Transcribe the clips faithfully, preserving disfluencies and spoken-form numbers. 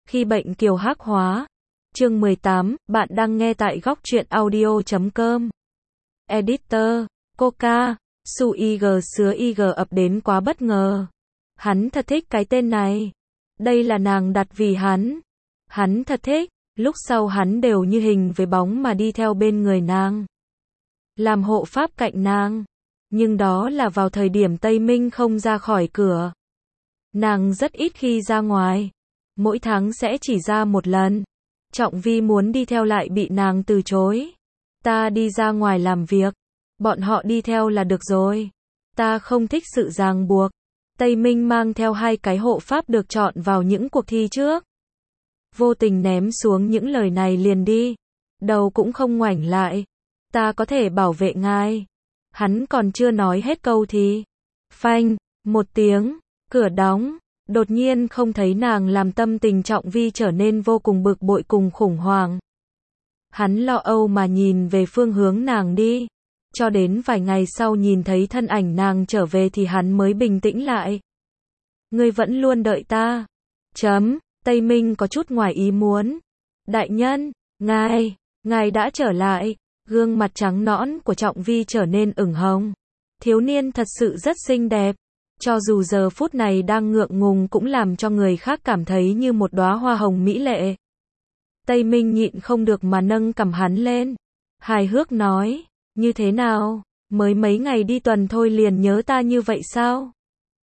Khi bệnh kiều hắc hóa. Chương mười tám, bạn đang nghe tại góc truyện audio chấm com. Editor, Coca, Su Ig sứa Ig ập đến quá bất ngờ. Hắn thật thích cái tên này. Đây là nàng đặt vì hắn. Hắn thật thích, lúc sau hắn đều như hình với bóng mà đi theo bên người nàng. Làm hộ pháp cạnh nàng. Nhưng đó là vào thời điểm Tây Minh không ra khỏi cửa. Nàng rất ít khi ra ngoài. Mỗi tháng sẽ chỉ ra một lần. Trọng Vi muốn đi theo lại bị nàng từ chối. Ta đi ra ngoài làm việc. Bọn họ đi theo là được rồi. Ta không thích sự ràng buộc. Tây Minh mang theo hai cái hộ pháp được chọn vào những cuộc thi trước. Vô tình ném xuống những lời này liền đi. Đầu cũng không ngoảnh lại. Ta có thể bảo vệ ngài. Hắn còn chưa nói hết câu thì. Phanh, một tiếng, cửa đóng. Đột nhiên không thấy nàng làm tâm tình Trọng Vi trở nên vô cùng bực bội cùng khủng hoảng. Hắn lo âu mà nhìn về phương hướng nàng đi. Cho đến vài ngày sau nhìn thấy thân ảnh nàng trở về thì hắn mới bình tĩnh lại. Ngươi vẫn luôn đợi ta. Chấm, Tây Minh có chút ngoài ý muốn. Đại nhân, ngài, ngài đã trở lại. Gương mặt trắng nõn của Trọng Vi trở nên ửng hồng. Thiếu niên thật sự rất xinh đẹp. Cho dù giờ phút này đang ngượng ngùng cũng làm cho người khác cảm thấy như một đóa hoa hồng mỹ lệ. Tây Minh nhịn không được mà nâng cằm hắn lên. Hài hước nói, như thế nào, mới mấy ngày đi tuần thôi liền nhớ ta như vậy sao?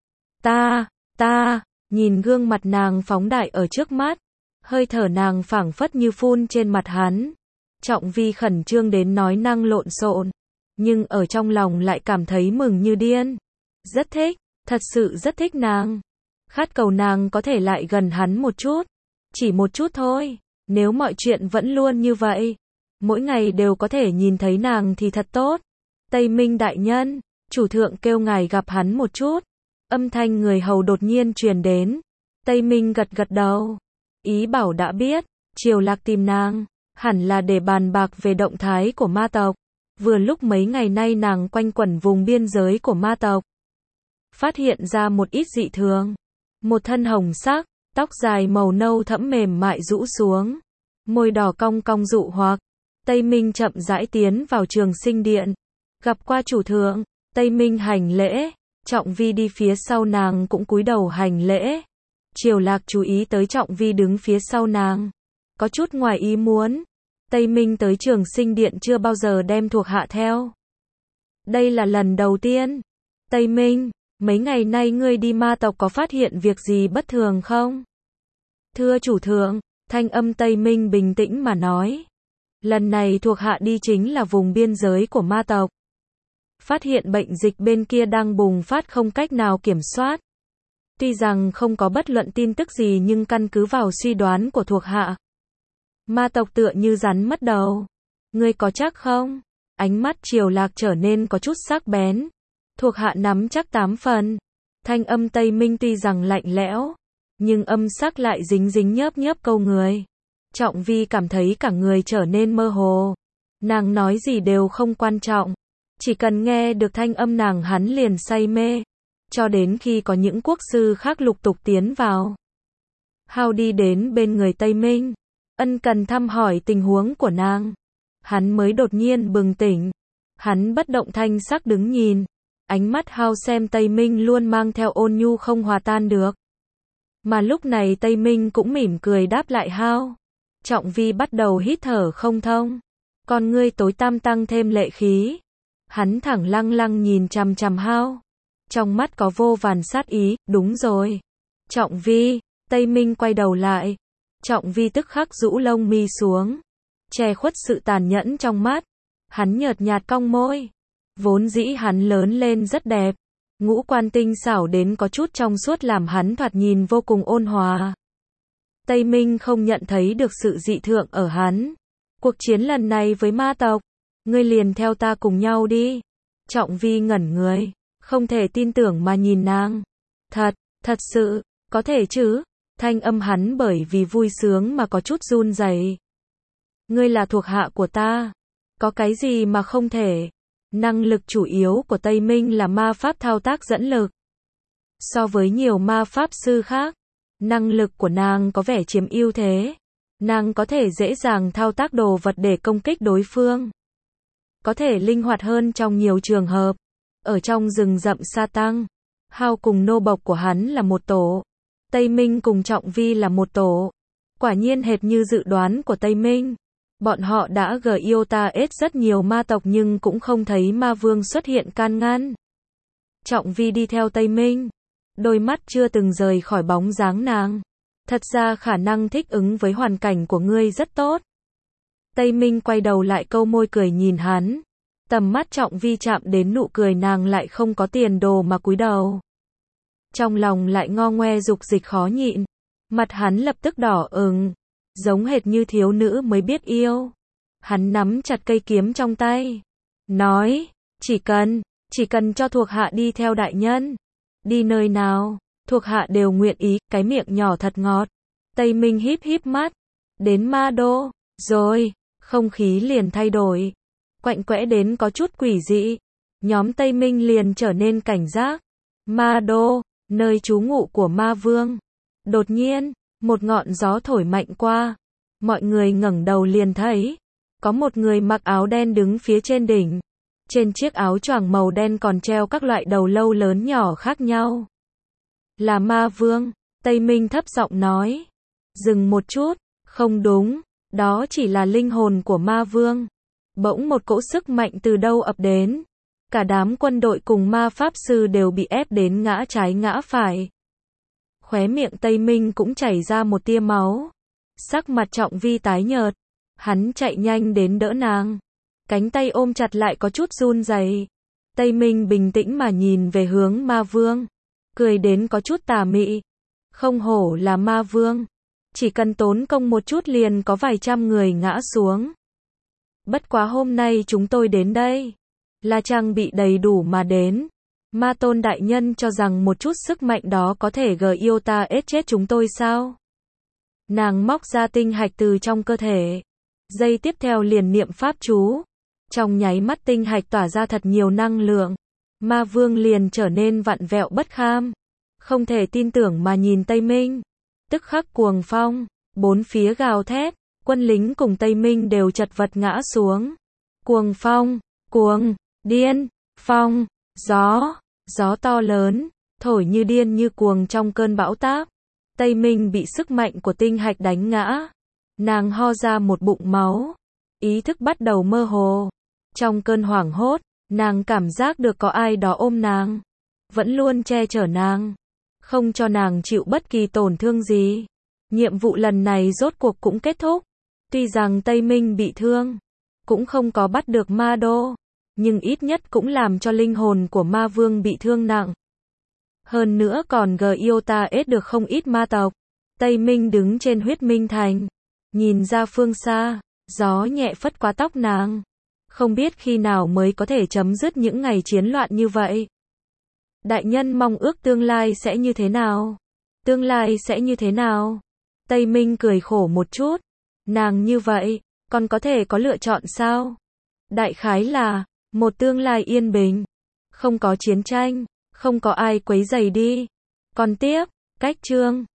Ta, ta, nhìn gương mặt nàng phóng đại ở trước mắt. Hơi thở nàng phảng phất như phun trên mặt hắn. Trọng Vi khẩn trương đến nói năng lộn xộn. Nhưng ở trong lòng lại cảm thấy mừng như điên. Rất thích. Thật sự rất thích nàng. Khát cầu nàng có thể lại gần hắn một chút. Chỉ một chút thôi. Nếu mọi chuyện vẫn luôn như vậy. Mỗi ngày đều có thể nhìn thấy nàng thì thật tốt. Tây Minh đại nhân. Chủ thượng kêu ngài gặp hắn một chút. Âm thanh người hầu đột nhiên truyền đến. Tây Minh gật gật đầu. Ý bảo đã biết. Triều Lạc tìm nàng. Hẳn là để bàn bạc về động thái của ma tộc. Vừa lúc mấy ngày nay nàng quanh quẩn vùng biên giới của ma tộc. Phát hiện ra một ít dị thường. Một thân hồng sắc, tóc dài màu nâu thẫm mềm mại rũ xuống. Môi đỏ cong cong dụ hoặc. Tây Minh chậm rãi tiến vào Trường Sinh Điện. Gặp qua chủ thượng, Tây Minh hành lễ. Trọng Vi đi phía sau nàng cũng cúi đầu hành lễ. Triều Lạc chú ý tới Trọng Vi đứng phía sau nàng. Có chút ngoài ý muốn. Tây Minh tới Trường Sinh Điện chưa bao giờ đem thuộc hạ theo. Đây là lần đầu tiên. Tây Minh, mấy ngày nay ngươi đi ma tộc có phát hiện việc gì bất thường không? Thưa chủ thượng, thanh âm Tây Minh bình tĩnh mà nói. Lần này thuộc hạ đi chính là vùng biên giới của ma tộc. Phát hiện bệnh dịch bên kia đang bùng phát không cách nào kiểm soát. Tuy rằng không có bất luận tin tức gì nhưng căn cứ vào suy đoán của thuộc hạ. Ma tộc tựa như rắn mất đầu. Ngươi có chắc không? Ánh mắt Triều Lạc trở nên có chút sắc bén. Thuộc hạ nắm chắc tám phần. Thanh âm Tây Minh tuy rằng lạnh lẽo, nhưng âm sắc lại dính dính nhớp nhớp câu người. Trọng Vi cảm thấy cả người trở nên mơ hồ. Nàng nói gì đều không quan trọng. Chỉ cần nghe được thanh âm nàng hắn liền say mê. Cho đến khi có những quốc sư khác lục tục tiến vào. Hao đi đến bên người Tây Minh. Ân cần thăm hỏi tình huống của nàng. Hắn mới đột nhiên bừng tỉnh. Hắn bất động thanh sắc đứng nhìn. Ánh mắt Hao xem Tây Minh luôn mang theo ôn nhu không hòa tan được. Mà lúc này Tây Minh cũng mỉm cười đáp lại Hao. Trọng Vi bắt đầu hít thở không thông. Con ngươi tối tăm tăng thêm lệ khí. Hắn thẳng lăng lăng nhìn chằm chằm Hao. Trong mắt có vô vàn sát ý, đúng rồi. Trọng Vi, Tây Minh quay đầu lại. Trọng Vi tức khắc rũ lông mi xuống. Che khuất sự tàn nhẫn trong mắt. Hắn nhợt nhạt cong môi. Vốn dĩ hắn lớn lên rất đẹp. Ngũ quan tinh xảo đến có chút trong suốt làm hắn thoạt nhìn vô cùng ôn hòa. Tây Minh không nhận thấy được sự dị thường ở hắn. Cuộc chiến lần này với ma tộc. Ngươi liền theo ta cùng nhau đi. Trọng Vi ngẩn người. Không thể tin tưởng mà nhìn nàng. Thật, thật sự, có thể chứ. Thanh âm hắn bởi vì vui sướng mà có chút run rẩy. Ngươi là thuộc hạ của ta. Có cái gì mà không thể. Năng lực chủ yếu của Tây Minh là ma pháp thao tác dẫn lực. So với nhiều ma pháp sư khác, Năng lực của nàng có vẻ chiếm ưu thế. Nàng có thể dễ dàng thao tác đồ vật để công kích đối phương. Có thể linh hoạt hơn trong nhiều trường hợp. Ở trong rừng rậm sa tăng, Hao cùng nô bộc của hắn là một tổ. Tây Minh cùng Trọng Vi là một tổ. Quả nhiên hệt như dự đoán của Tây Minh. Bọn họ đã gờ yêu ta ết rất nhiều ma tộc nhưng cũng không thấy ma vương xuất hiện can ngăn. Trọng Vi đi theo Tây Minh. Đôi mắt chưa từng rời khỏi bóng dáng nàng. Thật ra khả năng thích ứng với hoàn cảnh của ngươi rất tốt. Tây Minh quay đầu lại câu môi cười nhìn hắn. Tầm mắt Trọng Vi chạm đến nụ cười nàng lại không có tiền đồ mà cúi đầu. Trong lòng lại ngo ngoe dục dịch khó nhịn. Mặt hắn lập tức đỏ ửng, giống hệt như thiếu nữ mới biết yêu. Hắn nắm chặt cây kiếm trong tay. Nói, chỉ cần, chỉ cần cho thuộc hạ đi theo đại nhân. Đi nơi nào, thuộc hạ đều nguyện ý, cái miệng nhỏ thật ngọt. Tây Minh híp híp mắt. Đến Ma Đô, rồi, không khí liền thay đổi. Quạnh quẽ đến có chút quỷ dị. Nhóm Tây Minh liền trở nên cảnh giác. Ma Đô, nơi trú ngụ của ma vương. Đột nhiên, một ngọn gió thổi mạnh qua. Mọi người ngẩng đầu liền thấy. Có một người mặc áo đen đứng phía trên đỉnh. Trên chiếc áo choàng màu đen còn treo các loại đầu lâu lớn nhỏ khác nhau. Là ma vương, Tây Minh thấp giọng nói. Dừng một chút, không đúng, đó chỉ là linh hồn của ma vương. Bỗng một cỗ sức mạnh từ đâu ập đến. Cả đám quân đội cùng ma pháp sư đều bị ép đến ngã trái ngã phải. Khóe miệng Tây Minh cũng chảy ra một tia máu. Sắc mặt Trọng Vi tái nhợt. Hắn chạy nhanh đến đỡ nàng. Cánh tay ôm chặt lại có chút run rẩy. Tây Minh bình tĩnh mà nhìn về hướng ma vương. Cười đến có chút tà mị. Không hổ là ma vương. Chỉ cần tốn công một chút liền có vài trăm người ngã xuống. Bất quá hôm nay chúng tôi đến đây. Là trang bị đầy đủ mà đến. Ma tôn đại nhân cho rằng một chút sức mạnh đó có thể gờ yêu ta ết chết chúng tôi sao? Nàng móc ra tinh hạch từ trong cơ thể. Giây tiếp theo liền niệm pháp chú. Trong nháy mắt tinh hạch tỏa ra thật nhiều năng lượng. Ma vương liền trở nên vặn vẹo bất kham. Không thể tin tưởng mà nhìn Tây Minh. Tức khắc cuồng phong. Bốn phía gào thét. Quân lính cùng Tây Minh đều chật vật ngã xuống. Cuồng phong. Cuồng. Điên. Phong. Gió. Gió to lớn. Thổi như điên như cuồng trong cơn bão táp. Tây Minh bị sức mạnh của tinh hạch đánh ngã. Nàng ho ra một bụng máu. Ý thức bắt đầu mơ hồ. Trong cơn hoảng hốt, nàng cảm giác được có ai đó ôm nàng. Vẫn luôn che chở nàng. Không cho nàng chịu bất kỳ tổn thương gì. Nhiệm vụ lần này rốt cuộc cũng kết thúc. Tuy rằng Tây Minh bị thương, cũng không có bắt được Ma Đô. Nhưng ít nhất cũng làm cho linh hồn của ma vương bị thương nặng. Hơn nữa còn gờ yêu ta ết được không ít ma tộc. Tây Minh đứng trên huyết minh thành. Nhìn ra phương xa, gió nhẹ phất qua tóc nàng. Không biết khi nào mới có thể chấm dứt những ngày chiến loạn như vậy. Đại nhân mong ước tương lai sẽ như thế nào? Tương lai sẽ như thế nào? Tây Minh cười khổ một chút. Nàng như vậy, còn có thể có lựa chọn sao? Đại khái là, một tương lai yên bình. Không có chiến tranh, không có ai quấy rầy đi. Còn tiếp, cách chương.